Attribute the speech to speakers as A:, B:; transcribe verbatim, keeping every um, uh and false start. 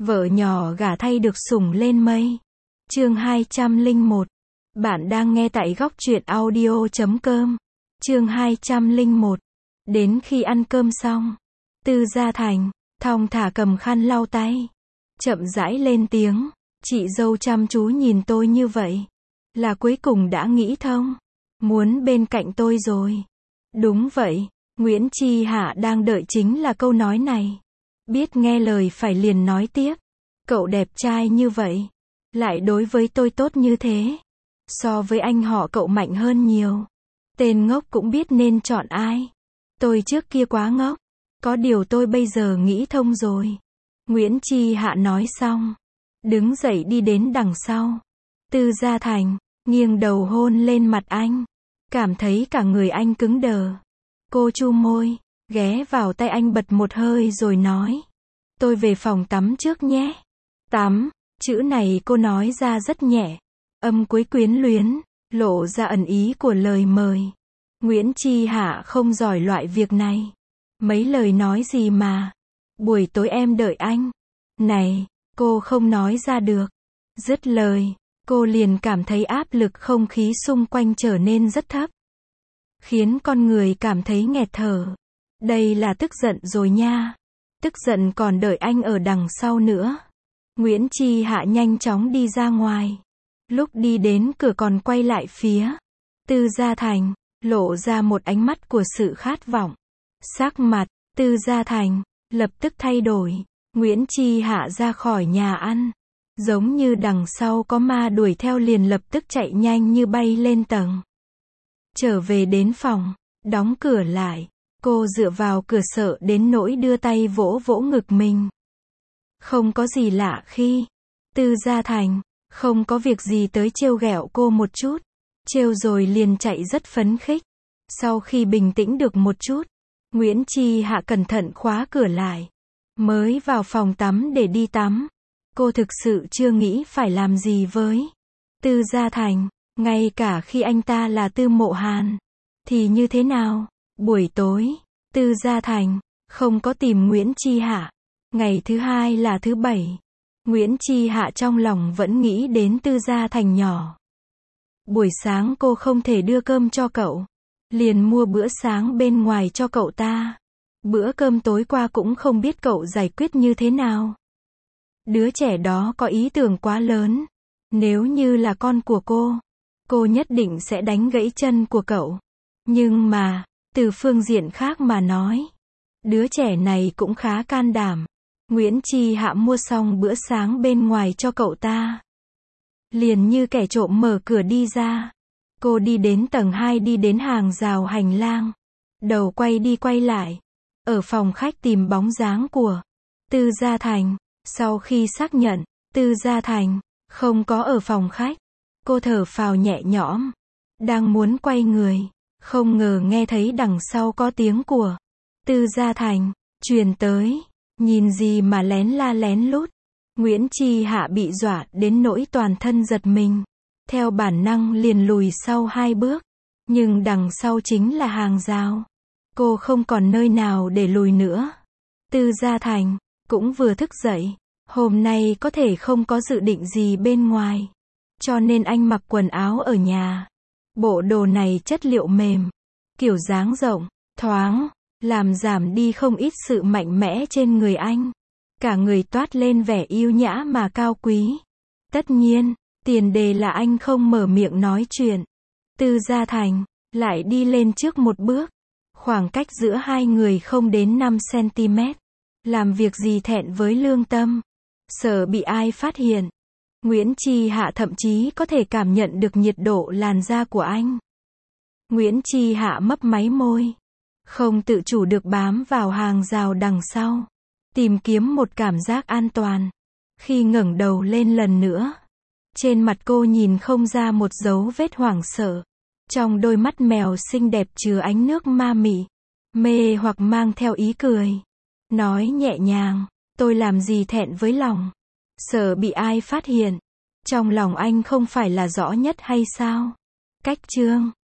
A: Vợ nhỏ gả thay được sủng lên mây. Chương hai trăm lẻ một. Bạn đang nghe tại góc truyện audio chấm com. Chương hai trăm lẻ một. Đến khi ăn cơm xong, Tư Gia Thành thong thả cầm khăn lau tay, chậm rãi lên tiếng, chị dâu chăm chú nhìn tôi như vậy, là cuối cùng đã nghĩ thông, muốn bên cạnh tôi rồi. Đúng vậy, Nguyễn Chi Hạ đang đợi chính là câu nói này. Biết nghe lời phải liền nói tiếp. Cậu đẹp trai như vậy, lại đối với tôi tốt như thế. So với anh họ cậu mạnh hơn nhiều. Tên ngốc cũng biết nên chọn ai. Tôi trước kia quá ngốc. Có điều tôi bây giờ nghĩ thông rồi. Nguyễn Chi Hạ nói xong, đứng dậy đi đến đằng sau. Tư Gia Thành nghiêng đầu hôn lên mặt anh, cảm thấy cả người anh cứng đờ. Cô chu môi, ghé vào tay anh bật một hơi rồi nói, tôi về phòng tắm trước nhé. Tắm, chữ này cô nói ra rất nhẹ, âm cuối quyến luyến, lộ ra ẩn ý của lời mời. Nguyễn Chi Hạ không giỏi loại việc này. Mấy lời nói gì mà, buổi tối em đợi anh. Này, cô không nói ra được. Dứt lời, cô liền cảm thấy áp lực không khí xung quanh trở nên rất thấp, khiến con người cảm thấy nghẹt thở. Đây là tức giận rồi nha. Tức giận còn đợi anh ở đằng sau nữa. Nguyễn Chi Hạ nhanh chóng đi ra ngoài. Lúc đi đến cửa còn quay lại phía Tư Gia Thành, lộ ra một ánh mắt của sự khát vọng. Sắc mặt Tư Gia Thành lập tức thay đổi. Nguyễn Chi Hạ ra khỏi nhà ăn, giống như đằng sau có ma đuổi theo liền lập tức chạy nhanh như bay lên tầng. Trở về đến phòng, đóng cửa lại, cô dựa vào cửa sợ đến nỗi đưa tay vỗ vỗ ngực mình. Không có gì lạ khi Tư Gia Thành không có việc gì tới trêu ghẹo cô một chút, trêu rồi liền chạy rất phấn khích. Sau khi bình tĩnh được một chút, Nguyễn Chi Hạ cẩn thận khóa cửa lại, mới vào phòng tắm để đi tắm. Cô thực sự chưa nghĩ phải làm gì với Tư Gia Thành, ngay cả khi anh ta là Tư Mộ Hàn, thì như thế nào? Buổi tối, Tư Gia Thành không có tìm Nguyễn Chi Hạ. Ngày thứ hai là thứ bảy. Nguyễn Chi Hạ trong lòng vẫn nghĩ đến Tư Gia Thành nhỏ. Buổi sáng cô không thể đưa cơm cho cậu, liền mua bữa sáng bên ngoài cho cậu ta. Bữa cơm tối qua cũng không biết cậu giải quyết như thế nào. Đứa trẻ đó có ý tưởng quá lớn. Nếu như là con của cô, cô nhất định sẽ đánh gãy chân của cậu. Nhưng mà, từ phương diện khác mà nói, đứa trẻ này cũng khá can đảm. Nguyễn Chi Hạ mua xong bữa sáng bên ngoài cho cậu ta, liền như kẻ trộm mở cửa đi ra. Cô đi đến tầng hai, đi đến hàng rào hành lang, đầu quay đi quay lại, ở phòng khách tìm bóng dáng của Tư Gia Thành. Sau khi xác nhận Tư Gia Thành không có ở phòng khách, cô thở phào nhẹ nhõm, đang muốn quay người, không ngờ nghe thấy đằng sau có tiếng của Tư Gia Thành truyền tới. Nhìn gì mà lén la lén lút. Nguyễn Chi Hạ bị dọa đến nỗi toàn thân giật mình, theo bản năng liền lùi sau hai bước, nhưng đằng sau chính là hàng rào. Cô không còn nơi nào để lùi nữa. Tư Gia Thành cũng vừa thức dậy, hôm nay có thể không có dự định gì bên ngoài, cho nên anh mặc quần áo ở nhà. Bộ đồ này chất liệu mềm, kiểu dáng rộng, thoáng, làm giảm đi không ít sự mạnh mẽ trên người anh. Cả người toát lên vẻ yêu nhã mà cao quý. Tất nhiên, tiền đề là anh không mở miệng nói chuyện. Tư Gia Thành lại đi lên trước một bước. Khoảng cách giữa hai người không đến năm xăng-ti-mét. Làm việc gì thẹn với lương tâm, sợ bị ai phát hiện. Nguyễn Chi Hạ thậm chí có thể cảm nhận được nhiệt độ làn da của anh. Nguyễn Chi Hạ mấp máy môi, không tự chủ được bám vào hàng rào đằng sau, tìm kiếm một cảm giác an toàn. Khi ngẩng đầu lên lần nữa, trên mặt cô nhìn không ra một dấu vết hoảng sợ. Trong đôi mắt mèo xinh đẹp chứa ánh nước ma mị, mê hoặc mang theo ý cười. Nói nhẹ nhàng, tôi làm gì thẹn với lòng, sợ bị ai phát hiện. Trong lòng anh không phải là rõ nhất hay sao? Cách chương